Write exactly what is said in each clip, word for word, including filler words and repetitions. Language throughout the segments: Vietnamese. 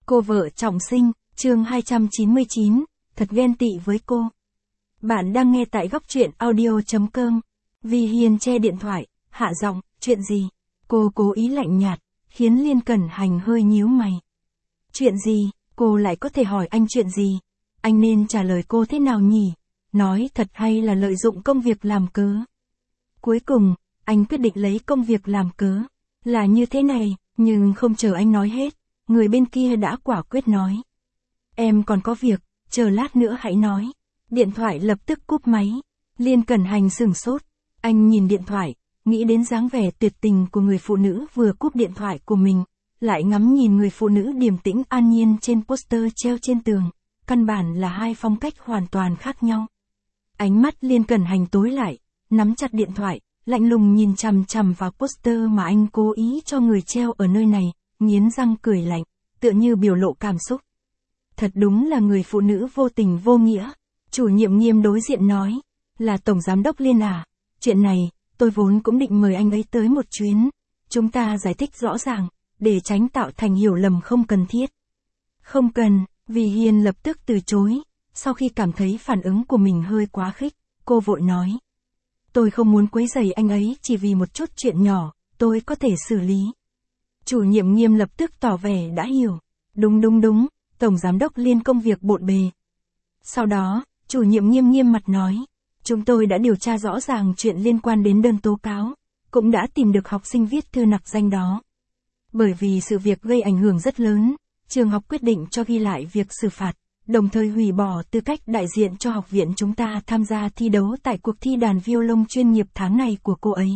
Cô vợ trọng sinh, chương hai trăm chín mươi chín, thật ghen tị với cô. Bạn đang nghe tại góc truyện audio chấm com. Vi Hiên che điện thoại, hạ giọng, chuyện gì? Cô cố ý lạnh nhạt, khiến Liên Cẩn Hành hơi nhíu mày. Chuyện gì? Cô lại có thể hỏi anh chuyện gì? Anh nên trả lời cô thế nào nhỉ? Nói thật hay là lợi dụng công việc làm cớ? Cuối cùng, anh quyết định lấy công việc làm cớ. Là như thế này, nhưng không chờ anh nói hết, người bên kia đã quả quyết nói. Em còn có việc, chờ lát nữa hãy nói. Điện thoại lập tức cúp máy. Liên Cẩn Hành sửng sốt. Anh nhìn điện thoại, nghĩ đến dáng vẻ tuyệt tình của người phụ nữ vừa cúp điện thoại của mình, lại ngắm nhìn người phụ nữ điềm tĩnh an nhiên trên poster treo trên tường. Căn bản là hai phong cách hoàn toàn khác nhau. Ánh mắt Liên Cẩn Hành tối lại, nắm chặt điện thoại, lạnh lùng nhìn chằm chằm vào poster mà anh cố ý cho người treo ở nơi này, nghiến răng cười lạnh, tựa như biểu lộ cảm xúc. Thật đúng là người phụ nữ vô tình vô nghĩa. Chủ nhiệm Nghiêm đối diện nói, là Tổng Giám đốc Liên à, chuyện này, tôi vốn cũng định mời anh ấy tới một chuyến. Chúng ta giải thích rõ ràng, để tránh tạo thành hiểu lầm không cần thiết. Không cần, Vi Hiên lập tức từ chối, sau khi cảm thấy phản ứng của mình hơi quá khích, cô vội nói. Tôi không muốn quấy rầy anh ấy chỉ vì một chút chuyện nhỏ, tôi có thể xử lý. Chủ nhiệm Nghiêm lập tức tỏ vẻ đã hiểu. Đúng đúng đúng, Tổng Giám đốc Liên công việc bộn bề. Sau đó, chủ nhiệm Nghiêm nghiêm mặt nói, chúng tôi đã điều tra rõ ràng chuyện liên quan đến đơn tố cáo, cũng đã tìm được học sinh viết thư nặc danh đó. Bởi vì sự việc gây ảnh hưởng rất lớn, trường học quyết định cho ghi lại việc xử phạt, đồng thời hủy bỏ tư cách đại diện cho học viện chúng ta tham gia thi đấu tại cuộc thi đàn violon chuyên nghiệp tháng này của cô ấy.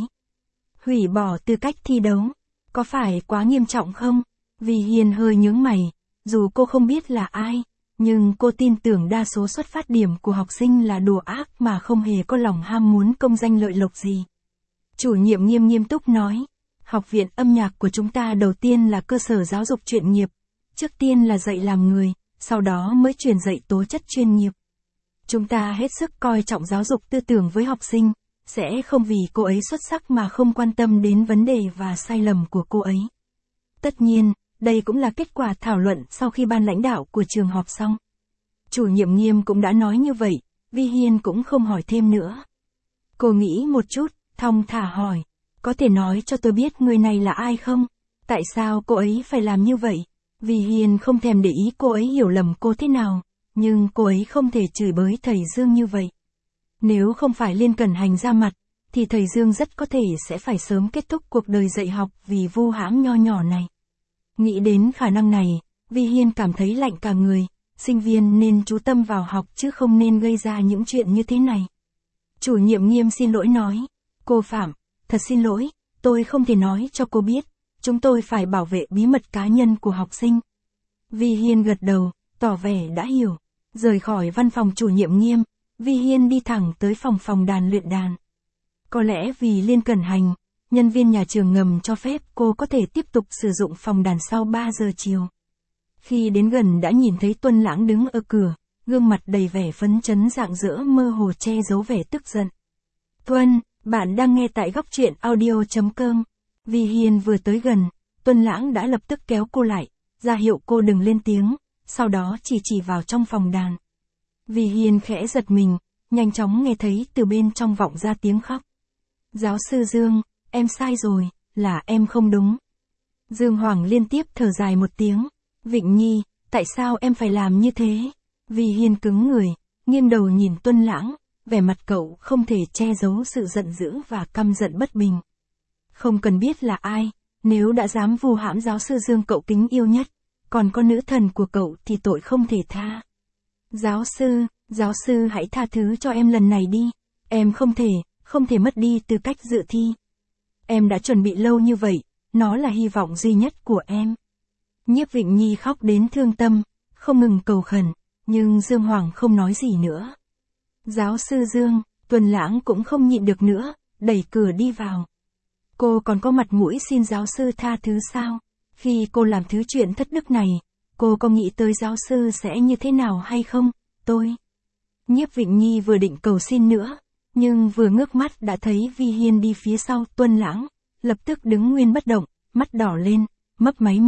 Hủy bỏ tư cách thi đấu, có phải quá nghiêm trọng không? Vi Hiên hơi nhướng mày, dù cô không biết là ai, nhưng cô tin tưởng đa số xuất phát điểm của học sinh là đùa ác mà không hề có lòng ham muốn công danh lợi lộc gì. Chủ nhiệm Nghiêm nghiêm túc nói, học viện âm nhạc của chúng ta đầu tiên là cơ sở giáo dục chuyên nghiệp, trước tiên là dạy làm người, sau đó mới truyền dạy tố chất chuyên nghiệp. Chúng ta hết sức coi trọng giáo dục tư tưởng với học sinh, sẽ không vì cô ấy xuất sắc mà không quan tâm đến vấn đề và sai lầm của cô ấy. Tất nhiên, đây cũng là kết quả thảo luận sau khi ban lãnh đạo của trường họp xong. Chủ nhiệm Nghiêm cũng đã nói như vậy, Vi Hiên cũng không hỏi thêm nữa. Cô nghĩ một chút, thong thả hỏi, có thể nói cho tôi biết người này là ai không? Tại sao cô ấy phải làm như vậy? Vi Hiên không thèm để ý cô ấy hiểu lầm cô thế nào, nhưng cô ấy không thể chửi bới thầy Dương như vậy. Nếu không phải Liên Cẩn Hành ra mặt, thì thầy Dương rất có thể sẽ phải sớm kết thúc cuộc đời dạy học vì vu hãm nho nhỏ này. Nghĩ đến khả năng này, Vi Hiên cảm thấy lạnh cả người, sinh viên nên chú tâm vào học chứ không nên gây ra những chuyện như thế này. Chủ nhiệm Nghiêm xin lỗi nói, cô Phạm, thật xin lỗi, tôi không thể nói cho cô biết, chúng tôi phải bảo vệ bí mật cá nhân của học sinh. Vi Hiên gật đầu, tỏ vẻ đã hiểu. Rời khỏi văn phòng chủ nhiệm Nghiêm, Vi Hiên đi thẳng tới phòng phòng đàn luyện đàn. Có lẽ vì Liên Cẩn Hành, nhân viên nhà trường ngầm cho phép cô có thể tiếp tục sử dụng phòng đàn sau ba giờ chiều. Khi đến gần đã nhìn thấy Tuân Lãng đứng ở cửa, gương mặt đầy vẻ phấn chấn rạng rỡ mơ hồ che giấu vẻ tức giận. Tuân, bạn đang nghe tại góc truyện audio chấm com. Vi Hiên vừa tới gần, Tuân Lãng đã lập tức kéo cô lại, ra hiệu cô đừng lên tiếng, sau đó chỉ chỉ vào trong phòng đàn. Vi Hiên khẽ giật mình, nhanh chóng nghe thấy từ bên trong vọng ra tiếng khóc. Giáo sư Dương, em sai rồi, là em không đúng. Dương Hoàng liên tiếp thở dài một tiếng. Vịnh Nhi, tại sao em phải làm như thế? Vi Hiên cứng người, nghiêng đầu nhìn Tuân Lãng, vẻ mặt cậu không thể che giấu sự giận dữ và căm giận bất bình. Không cần biết là ai, nếu đã dám vu hãm giáo sư Dương cậu kính yêu nhất, còn có nữ thần của cậu thì tội không thể tha. Giáo sư, giáo sư hãy tha thứ cho em lần này đi, em không thể, không thể mất đi tư cách dự thi. Em đã chuẩn bị lâu như vậy, nó là hy vọng duy nhất của em. Nhiếp Vịnh Nhi khóc đến thương tâm, không ngừng cầu khẩn, nhưng Dương Hoàng không nói gì nữa. Giáo sư Dương, Tuân Lãng cũng không nhịn được nữa, đẩy cửa đi vào. Cô còn có mặt mũi xin giáo sư tha thứ sao? Khi cô làm thứ chuyện thất đức này, cô có nghĩ tới giáo sư sẽ như thế nào hay không? Tôi. Nhiếp Vịnh Nhi vừa định cầu xin nữa, nhưng vừa ngước mắt đã thấy Vi Hiên đi phía sau Tuân Lãng, lập tức đứng nguyên bất động, mắt đỏ lên, mấp máy môi,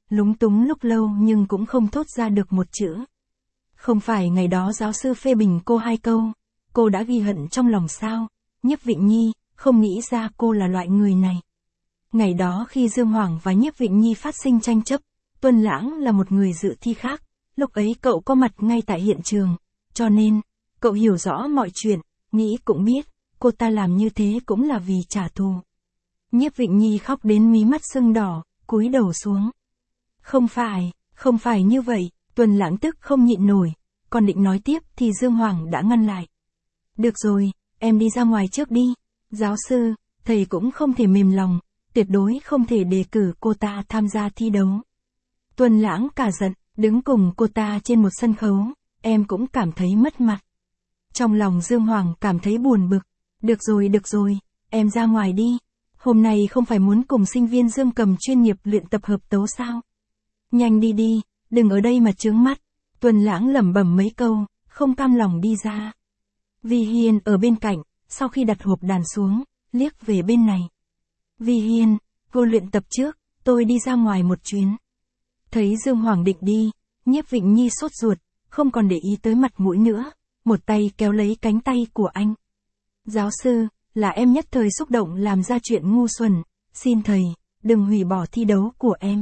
lúng túng lúc lâu nhưng cũng không thốt ra được một chữ. Không phải ngày đó giáo sư phê bình cô hai câu, cô đã ghi hận trong lòng sao? Nhiếp Vịnh Nhi, không nghĩ ra cô là loại người này. Ngày đó khi Dương Hoàng và Nhiếp Vịnh Nhi phát sinh tranh chấp, Tuân Lãng là một người dự thi khác, lúc ấy cậu có mặt ngay tại hiện trường, cho nên, cậu hiểu rõ mọi chuyện, nghĩ cũng biết, cô ta làm như thế cũng là vì trả thù. Nhiếp Vịnh Nhi khóc đến mí mắt sưng đỏ, cúi đầu xuống. Không phải, không phải như vậy, Tuân Lãng tức không nhịn nổi, còn định nói tiếp thì Dương Hoàng đã ngăn lại. Được rồi, em đi ra ngoài trước đi. Giáo sư, thầy cũng không thể mềm lòng, tuyệt đối không thể đề cử cô ta tham gia thi đấu. Tuân Lãng cả giận, đứng cùng cô ta trên một sân khấu, em cũng cảm thấy mất mặt. Trong lòng Dương Hoàng cảm thấy buồn bực. Được rồi được rồi, em ra ngoài đi. Hôm nay không phải muốn cùng sinh viên Dương Cầm chuyên nghiệp luyện tập hợp tấu sao? Nhanh đi đi, đừng ở đây mà chướng mắt. Tuân Lãng lẩm bẩm mấy câu, không cam lòng đi ra. Vi Hiên ở bên cạnh, sau khi đặt hộp đàn xuống, liếc về bên này. Vi Hiên, cô luyện tập trước, tôi đi ra ngoài một chuyến. Thấy Dương Hoàng định đi, Nhiếp Vịnh Nhi sốt ruột, không còn để ý tới mặt mũi nữa, một tay kéo lấy cánh tay của anh. Giáo sư, là em nhất thời xúc động làm ra chuyện ngu xuẩn, xin thầy, đừng hủy bỏ thi đấu của em.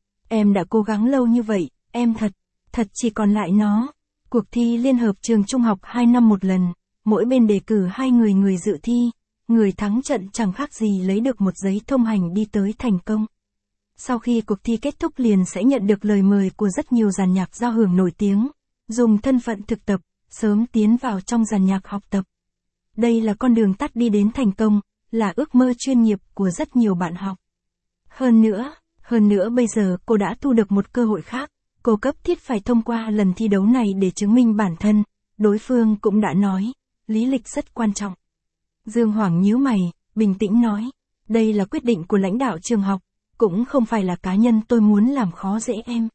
Em đã cố gắng lâu như vậy, em thật, thật chỉ còn lại nó. Cuộc thi liên hợp trường trung học hai năm một lần, mỗi bên đề cử hai người người dự thi, người thắng trận chẳng khác gì lấy được một giấy thông hành đi tới thành công. Sau khi cuộc thi kết thúc liền sẽ nhận được lời mời của rất nhiều dàn nhạc giao hưởng nổi tiếng, dùng thân phận thực tập, sớm tiến vào trong dàn nhạc học tập. Đây là con đường tắt đi đến thành công, là ước mơ chuyên nghiệp của rất nhiều bạn học. Hơn nữa, hơn nữa bây giờ cô đã thu được một cơ hội khác, cô cấp thiết phải thông qua lần thi đấu này để chứng minh bản thân, đối phương cũng đã nói, lý lịch rất quan trọng. Dương Hoàng nhíu mày, bình tĩnh nói, đây là quyết định của lãnh đạo trường học, cũng không phải là cá nhân tôi muốn làm khó dễ em.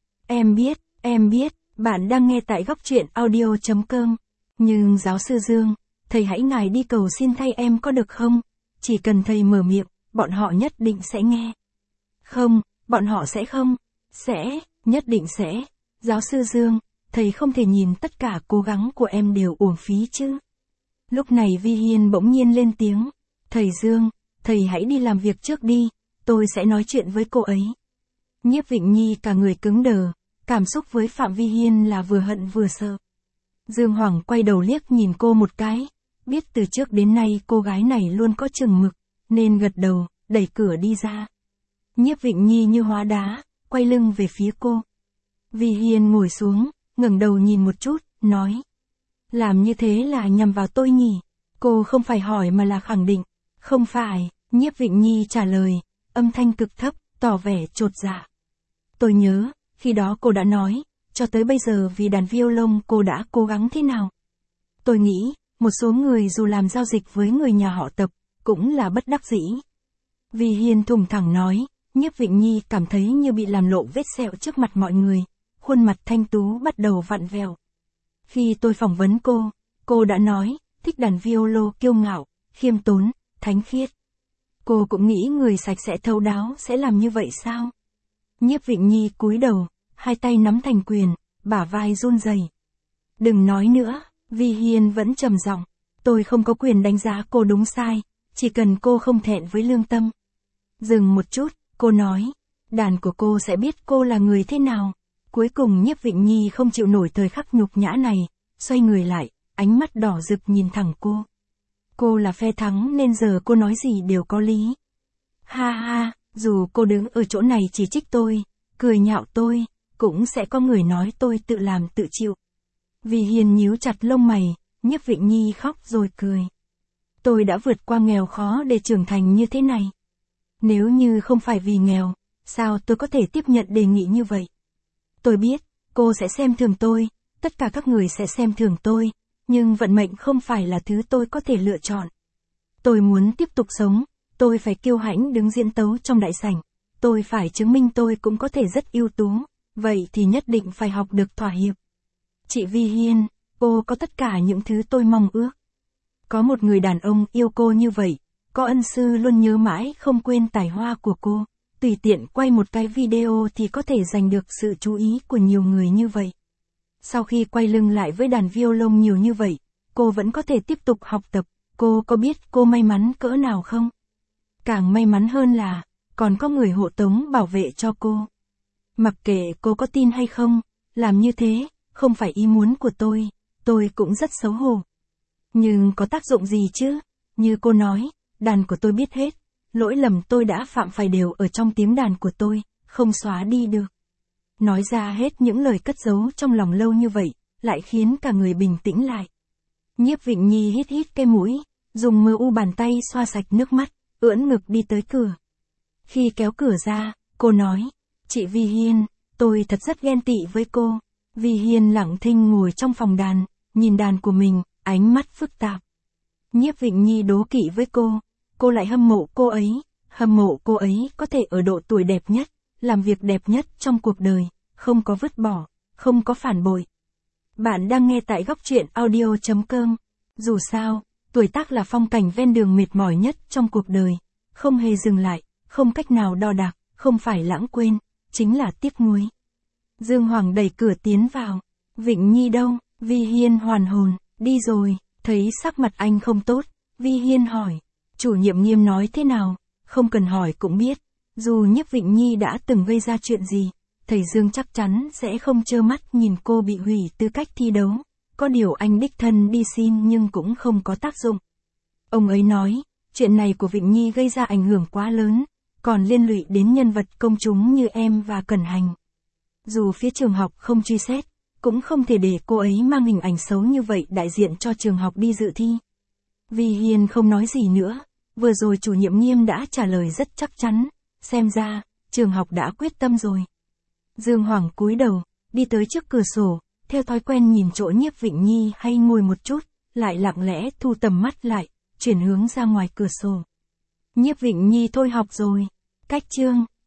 Em biết, em biết, bạn đang nghe tại góc truyện audio chấm com. Nhưng giáo sư Dương, thầy hãy ngài đi cầu xin thay em có được không? Chỉ cần thầy mở miệng, bọn họ nhất định sẽ nghe. Không, bọn họ sẽ không. Sẽ, nhất định sẽ. Giáo sư Dương, thầy không thể nhìn tất cả cố gắng của em đều uổng phí chứ. Lúc này Vi Hiên bỗng nhiên lên tiếng. Thầy Dương, thầy hãy đi làm việc trước đi, tôi sẽ nói chuyện với cô ấy. Nhiếp Vịnh Nhi cả người cứng đờ, cảm xúc với Phạm Vi Hiên là vừa hận vừa sợ. Dương Hoàng quay đầu liếc nhìn cô một cái, biết từ trước đến nay cô gái này luôn có chừng mực, nên gật đầu, đẩy cửa đi ra. Nhiếp Vịnh Nhi như hóa đá, quay lưng về phía cô. Vi Hiên ngồi xuống, ngẩng đầu nhìn một chút, nói. Làm như thế là nhằm vào tôi nhỉ? Cô không phải hỏi mà là khẳng định. Không phải, Nhiếp Vịnh Nhi trả lời, âm thanh cực thấp, tỏ vẻ chột dạ. Tôi nhớ, khi đó cô đã nói, cho tới bây giờ vì đàn violon cô đã cố gắng thế nào. Tôi nghĩ, một số người dù làm giao dịch với người nhà họ Tập, cũng là bất đắc dĩ. Vi Hiên thùng thẳng nói, Nhiếp Vịnh Nhi cảm thấy như bị làm lộ vết sẹo trước mặt mọi người, khuôn mặt thanh tú bắt đầu vặn vẹo. Khi tôi phỏng vấn cô, cô đã nói, thích đàn violon kiêu ngạo, khiêm tốn, thánh khiết. Cô cũng nghĩ người sạch sẽ thấu đáo sẽ làm như vậy sao? Nhiếp Vịnh Nhi cúi đầu, hai tay nắm thành quyền, bả vai run rẩy. Đừng nói nữa, Vi Hiên vẫn trầm giọng, tôi không có quyền đánh giá cô đúng sai, chỉ cần cô không thẹn với lương tâm. Dừng một chút, cô nói, đàn của cô sẽ biết cô là người thế nào. Cuối cùng Nhiếp Vịnh Nhi không chịu nổi thời khắc nhục nhã này, xoay người lại, ánh mắt đỏ rực nhìn thẳng cô. Cô là phe thắng nên giờ cô nói gì đều có lý. Ha ha, dù cô đứng ở chỗ này chỉ trích tôi, cười nhạo tôi, cũng sẽ có người nói tôi tự làm tự chịu. Vi Hiên nhíu chặt lông mày, Nhiếp Vịnh Nhi khóc rồi cười. Tôi đã vượt qua nghèo khó để trưởng thành như thế này. Nếu như không phải vì nghèo, sao tôi có thể tiếp nhận đề nghị như vậy? Tôi biết, cô sẽ xem thường tôi, tất cả các người sẽ xem thường tôi, nhưng vận mệnh không phải là thứ tôi có thể lựa chọn. Tôi muốn tiếp tục sống, tôi phải kiêu hãnh đứng diễn tấu trong đại sảnh, tôi phải chứng minh tôi cũng có thể rất ưu tú, vậy thì nhất định phải học được thỏa hiệp. Chị Vi Hiên, cô có tất cả những thứ tôi mong ước. Có một người đàn ông yêu cô như vậy, có ân sư luôn nhớ mãi không quên tài hoa của cô, tùy tiện quay một cái video thì có thể giành được sự chú ý của nhiều người như vậy. Sau khi quay lưng lại với đàn violon nhiều như vậy, cô vẫn có thể tiếp tục học tập, cô có biết cô may mắn cỡ nào không? Càng may mắn hơn là, còn có người hộ tống bảo vệ cho cô. Mặc kệ cô có tin hay không, làm như thế, không phải ý muốn của tôi, tôi cũng rất xấu hổ. Nhưng có tác dụng gì chứ? Như cô nói, đàn của tôi biết hết, lỗi lầm tôi đã phạm phải đều ở trong tiếng đàn của tôi, không xóa đi được. Nói ra hết những lời cất giấu trong lòng lâu như vậy, lại khiến cả người bình tĩnh lại. Nhiếp Vịnh Nhi hít hít cái mũi, dùng mờ u bàn tay xoa sạch nước mắt, ưỡn ngực đi tới cửa. Khi kéo cửa ra, cô nói, chị Vi Hiên, tôi thật rất ghen tị với cô. Vi Hiên lặng thinh ngồi trong phòng đàn, nhìn đàn của mình, ánh mắt phức tạp. Nhiếp Vịnh Nhi đố kỵ với cô, cô lại hâm mộ cô ấy, hâm mộ cô ấy có thể ở độ tuổi đẹp nhất, làm việc đẹp nhất trong cuộc đời, không có vứt bỏ, không có phản bội. Bạn đang nghe tại góc truyện audio chấm com. Dù sao, tuổi tác là phong cảnh ven đường mệt mỏi nhất trong cuộc đời, không hề dừng lại, không cách nào đo đạc, không phải lãng quên, chính là tiếc nuối. Dương Hoàng đẩy cửa tiến vào. Vịnh Nhi đâu? Vi Hiên hoàn hồn, đi rồi. Thấy sắc mặt anh không tốt, Vi Hiên hỏi. Chủ nhiệm Nghiêm nói thế nào? Không cần hỏi cũng biết. Dù Nhiếp Vịnh Nhi đã từng gây ra chuyện gì, thầy Dương chắc chắn sẽ không trơ mắt nhìn cô bị hủy tư cách thi đấu. Có điều anh đích thân đi xin nhưng cũng không có tác dụng. Ông ấy nói, chuyện này của Vịnh Nhi gây ra ảnh hưởng quá lớn, còn liên lụy đến nhân vật công chúng như em và Cẩn Hành. Dù phía trường học không truy xét, cũng không thể để cô ấy mang hình ảnh xấu như vậy đại diện cho trường học đi dự thi. Vi Hiên không nói gì nữa, vừa rồi chủ nhiệm Nghiêm đã trả lời rất chắc chắn, xem ra, trường học đã quyết tâm rồi. Dương Hoàng cúi đầu, đi tới trước cửa sổ, theo thói quen nhìn chỗ Nhiếp Vịnh Nhi hay ngồi một chút, lại lặng lẽ thu tầm mắt lại, chuyển hướng ra ngoài cửa sổ. Nhiếp Vịnh Nhi thôi học rồi, cách chương.